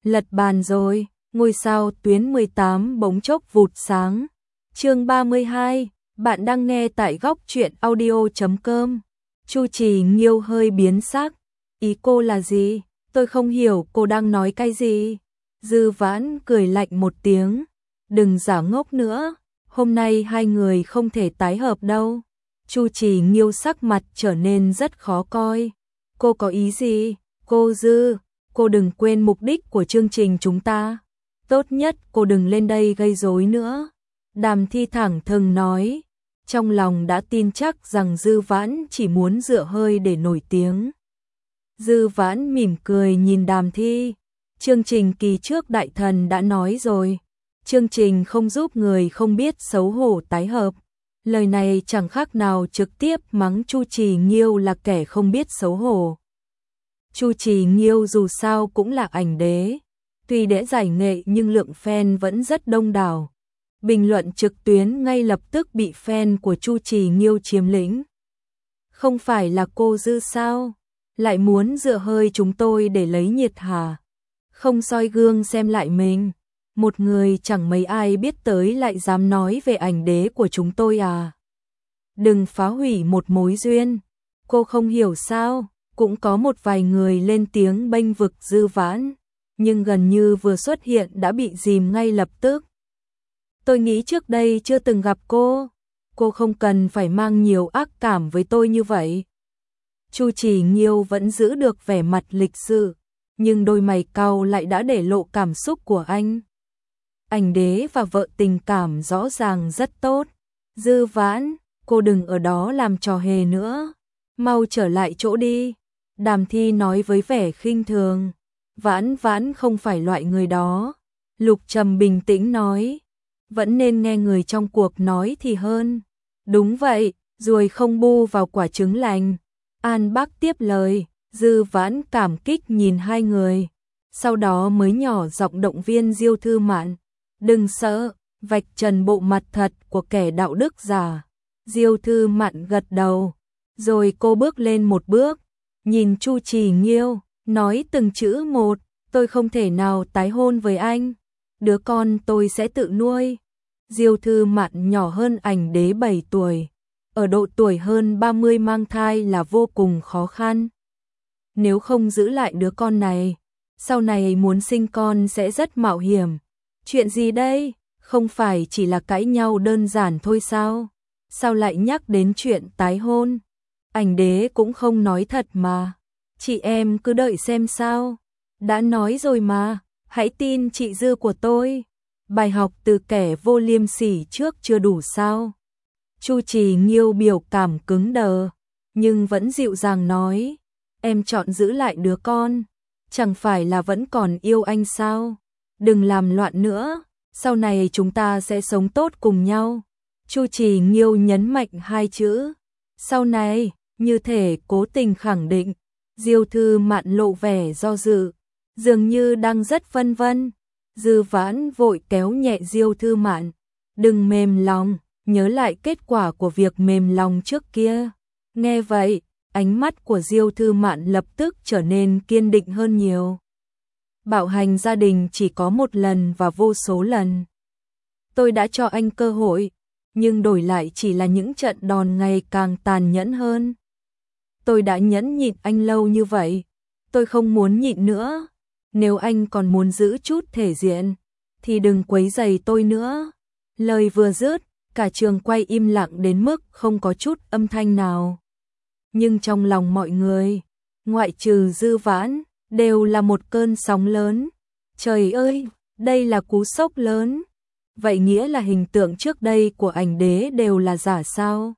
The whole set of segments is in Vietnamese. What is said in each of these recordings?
Lật bàn rồi, ngôi sao tuyến 18 bỗng chốc vụt sáng. Chương 32, bạn đang nghe tại góc truyện audio.com. Chu Trì Nghiêu hơi biến sắc. Ý cô là gì? Tôi không hiểu cô đang nói cái gì. Dư Vãn cười lạnh một tiếng. Đừng giả ngốc nữa, hôm nay hai người không thể tái hợp đâu. Chu Trì Nghiêu sắc mặt trở nên rất khó coi. Cô có ý gì? Cô Dư, cô đừng quên mục đích của chương trình chúng ta. Tốt nhất cô đừng lên đây gây rối nữa. Đàm Thi thẳng thừng nói, trong lòng đã tin chắc rằng Dư Vãn chỉ muốn dựa hơi để nổi tiếng. Dư Vãn mỉm cười nhìn Đàm Thi. Chương trình kỳ trước đại thần đã nói rồi, chương trình không giúp người không biết xấu hổ tái hợp. Lời này chẳng khác nào trực tiếp mắng Chu Trì Nghiêu là kẻ không biết xấu hổ. Chu Trì Nghiêu dù sao cũng là ảnh đế, tuy đã giải nghệ nhưng lượng fan vẫn rất đông đảo. Bình luận trực tuyến ngay lập tức bị fan của Chu Trì Nghiêu chiếm lĩnh. Không phải là cô Dư sao? Lại muốn dựa hơi chúng tôi để lấy nhiệt hả? Không soi gương xem lại mình. Một người chẳng mấy ai biết tới lại dám nói về ảnh đế của chúng tôi à? Đừng phá hủy một mối duyên. Cô không hiểu sao? Cũng có một vài người lên tiếng bênh vực Dư Vãn, nhưng gần như vừa xuất hiện đã bị dìm ngay lập tức. Tôi nghĩ trước đây chưa từng gặp cô không cần phải mang nhiều ác cảm với tôi như vậy. Chu Trì Nghiêu vẫn giữ được vẻ mặt lịch sự, nhưng đôi mày cau lại đã để lộ cảm xúc của anh. Ảnh đế và vợ tình cảm rõ ràng rất tốt. Dư Vãn, cô đừng ở đó làm trò hề nữa, mau trở lại chỗ đi. Đàm Thi nói với vẻ khinh thường. Vãn Vãn không phải loại người đó. Lục Trầm bình tĩnh nói, vẫn nên nghe người trong cuộc nói thì hơn. Đúng vậy, ruồi không bu vào quả trứng lành. An Bác tiếp lời. Dư Vãn cảm kích nhìn hai người, sau đó mới nhỏ giọng động viên Diêu Thư Mạn. Đừng sợ, vạch trần bộ mặt thật của kẻ đạo đức giả. Diêu Thư Mạn gật đầu, rồi cô bước lên một bước, nhìn Chu Trì Nghiêu, nói từng chữ một, tôi không thể nào tái hôn với anh. Đứa con tôi sẽ tự nuôi. Diêu Thư Mạn nhỏ hơn ảnh đế 7 tuổi. Ở độ tuổi hơn 30 mang thai là vô cùng khó khăn. Nếu không giữ lại đứa con này, sau này muốn sinh con sẽ rất mạo hiểm. Chuyện gì đây? Không phải chỉ là cãi nhau đơn giản thôi sao? Sao lại nhắc đến chuyện tái hôn? Ảnh đế cũng không nói thật mà. Chị em cứ đợi xem sao. Đã nói rồi mà, hãy tin chị Dư của tôi. Bài học từ kẻ vô liêm sỉ trước chưa đủ sao? Chu Trì Nghiêu biểu cảm cứng đờ, nhưng vẫn dịu dàng nói, em chọn giữ lại đứa con, chẳng phải là vẫn còn yêu anh sao? Đừng làm loạn nữa, sau này chúng ta sẽ sống tốt cùng nhau. Chu Trì Nghiêu nhấn mạnh hai chữ, sau này, như thể cố tình khẳng định. Diêu Thư Mạn lộ vẻ do dự, dường như đang rất phân vân. Dư Vãn vội kéo nhẹ Diêu Thư Mạn, đừng mềm lòng, nhớ lại kết quả của việc mềm lòng trước kia. Nghe vậy, ánh mắt của Diêu Thư Mạn lập tức trở nên kiên định hơn nhiều. Bạo hành gia đình chỉ có một lần và vô số lần. Tôi đã cho anh cơ hội, nhưng đổi lại chỉ là những trận đòn ngày càng tàn nhẫn hơn. Tôi đã nhẫn nhịn anh lâu như vậy, tôi không muốn nhịn nữa. Nếu anh còn muốn giữ chút thể diện, thì đừng quấy rầy tôi nữa. Lời vừa dứt, cả trường quay im lặng đến mức không có chút âm thanh nào. Nhưng trong lòng mọi người, ngoại trừ Dư Vãn, đều là một cơn sóng lớn. Trời ơi, đây là cú sốc lớn. Vậy nghĩa là hình tượng trước đây của ảnh đế đều là giả sao?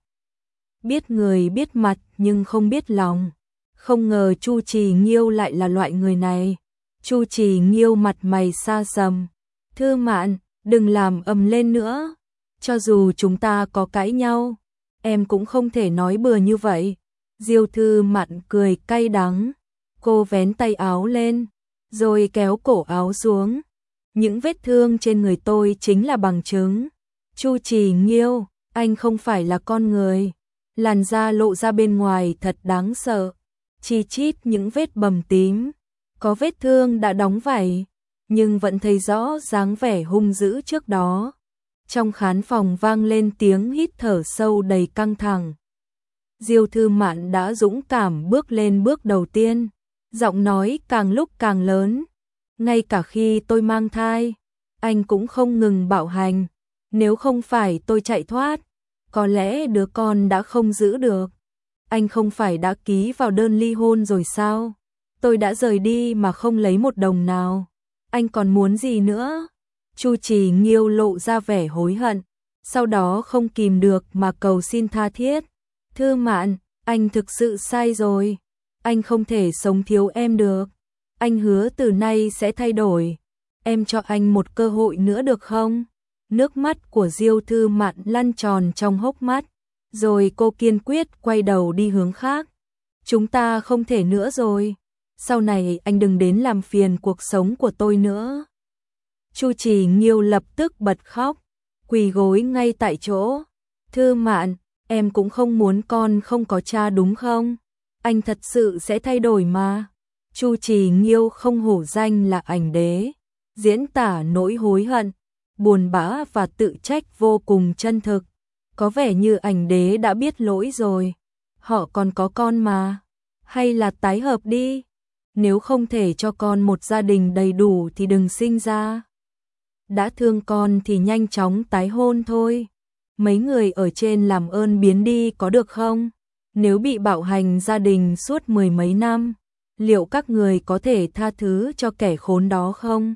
Biết người biết mặt nhưng không biết lòng. Không ngờ Chu Trì Nghiêu lại là loại người này. Chu Trì Nghiêu mặt mày xa sầm. Thư Mạn, đừng làm ầm lên nữa. Cho dù chúng ta có cãi nhau, em cũng không thể nói bừa như vậy. Diêu Thư Mạn cười cay đắng. Cô vén tay áo lên, rồi kéo cổ áo xuống. Những vết thương trên người tôi chính là bằng chứng. Chu Trì Nghiêu, anh không phải là con người. Làn da lộ ra bên ngoài thật đáng sợ. Chi chít những vết bầm tím. Có vết thương đã đóng vảy. nhưng vẫn thấy rõ dáng vẻ hung dữ trước đó. Trong khán phòng vang lên tiếng hít thở sâu đầy căng thẳng. Diêu Thư Mạn đã dũng cảm bước lên bước đầu tiên, giọng nói càng lúc càng lớn. Ngay cả khi tôi mang thai, anh cũng không ngừng bạo hành. Nếu không phải tôi chạy thoát, có lẽ đứa con đã không giữ được. Anh không phải đã ký vào đơn ly hôn rồi sao? Tôi đã rời đi mà không lấy một đồng nào. Anh còn muốn gì nữa? Chu Trì Nghiêu lộ ra vẻ hối hận, sau đó không kìm được mà cầu xin tha thiết. Thư Mạn, anh thực sự sai rồi. Anh không thể sống thiếu em được. Anh hứa từ nay sẽ thay đổi. Em cho anh một cơ hội nữa được không? Nước mắt của Diêu Thư Mạn lăn tròn trong hốc mắt, rồi cô kiên quyết quay đầu đi hướng khác. Chúng ta không thể nữa rồi. Sau này anh đừng đến làm phiền cuộc sống của tôi nữa. Chu Trì Nghiêu lập tức bật khóc, quỳ gối ngay tại chỗ. Thư Mạn, em cũng không muốn con không có cha đúng không? Anh thật sự sẽ thay đổi mà. Chu Trì Nghiêu không hổ danh là ảnh đế, diễn tả nỗi hối hận, buồn bã và tự trách vô cùng chân thực. Có vẻ như ảnh đế đã biết lỗi rồi. Họ còn có con mà. Hay là tái hợp đi. Nếu không thể cho con một gia đình đầy đủ thì đừng sinh ra. Đã thương con thì nhanh chóng tái hôn thôi. Mấy người ở trên làm ơn biến đi có được không? Nếu bị bạo hành gia đình suốt 10 mấy năm, liệu các người có thể tha thứ cho kẻ khốn đó không?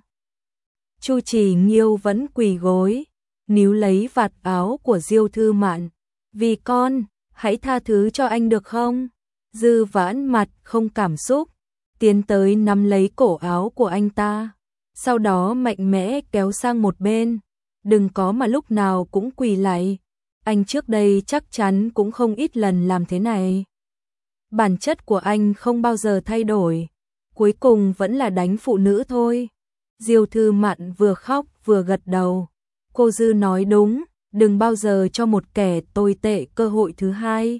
Chu Trì Nghiêu vẫn quỳ gối, níu lấy vạt áo của Diêu Thư Mạn. Vì con, hãy tha thứ cho anh được không? Dư Vãn mặt không cảm xúc, tiến tới nắm lấy cổ áo của anh ta, sau đó mạnh mẽ kéo sang một bên. Đừng có mà lúc nào cũng quỳ lại. Anh trước đây chắc chắn cũng không ít lần làm thế này. Bản chất của anh không bao giờ thay đổi, cuối cùng vẫn là đánh phụ nữ thôi. Diêu Thư Mạn vừa khóc vừa gật đầu. Cô Dư nói đúng, đừng bao giờ cho một kẻ tồi tệ cơ hội thứ hai.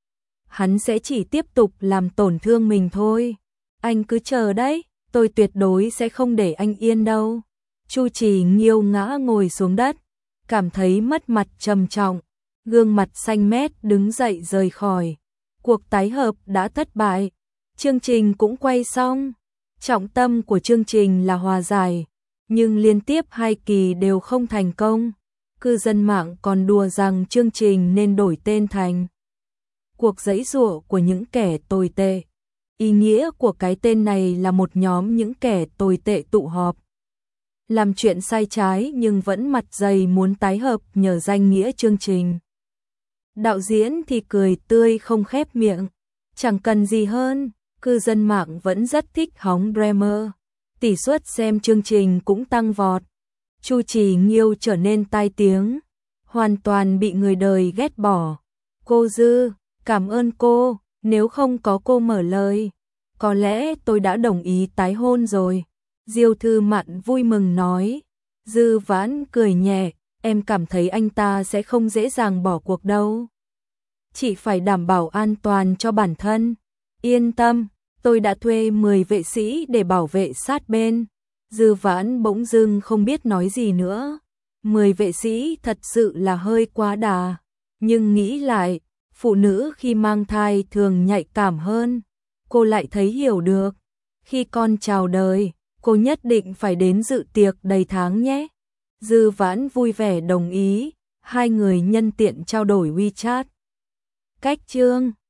Hắn sẽ chỉ tiếp tục làm tổn thương mình thôi. Anh cứ chờ đấy, tôi tuyệt đối sẽ không để anh yên đâu. Chu Trì Nghiêu ngã ngồi xuống đất, cảm thấy mất mặt trầm trọng, gương mặt xanh mét đứng dậy rời khỏi. Cuộc tái hợp đã thất bại, chương trình cũng quay xong. Trọng tâm của chương trình là hòa giải, nhưng liên tiếp 2 kỳ đều không thành công. Cư dân mạng còn đùa rằng chương trình nên đổi tên thành Cuộc giãy giụa của những kẻ tồi tệ. Ý nghĩa của cái tên này là một nhóm những kẻ tồi tệ tụ họp, làm chuyện sai trái nhưng vẫn mặt dày muốn tái hợp nhờ danh nghĩa chương trình. Đạo diễn thì cười tươi không khép miệng, chẳng cần gì hơn. Cư dân mạng vẫn rất thích hóng Bremer, tỷ suất xem chương trình cũng tăng vọt. Chu Trì Nghiêu trở nên tai tiếng, hoàn toàn bị người đời ghét bỏ. Cô Dư, cảm ơn cô, nếu không có cô mở lời, có lẽ tôi đã đồng ý tái hôn rồi. Diêu Thư Mạn vui mừng nói. Dư Vãn cười nhẹ, em cảm thấy anh ta sẽ không dễ dàng bỏ cuộc đâu. Chị phải đảm bảo an toàn cho bản thân. Yên tâm, tôi đã thuê 10 vệ sĩ để bảo vệ sát bên. Dư Vãn bỗng dưng không biết nói gì nữa. 10 vệ sĩ thật sự là hơi quá đà. Nhưng nghĩ lại, phụ nữ khi mang thai thường nhạy cảm hơn. Cô lại thấy hiểu được. Khi con chào đời, cô nhất định phải đến dự tiệc đầy tháng nhé. Dư Vãn vui vẻ đồng ý. Hai người nhân tiện trao đổi WeChat. Cách chương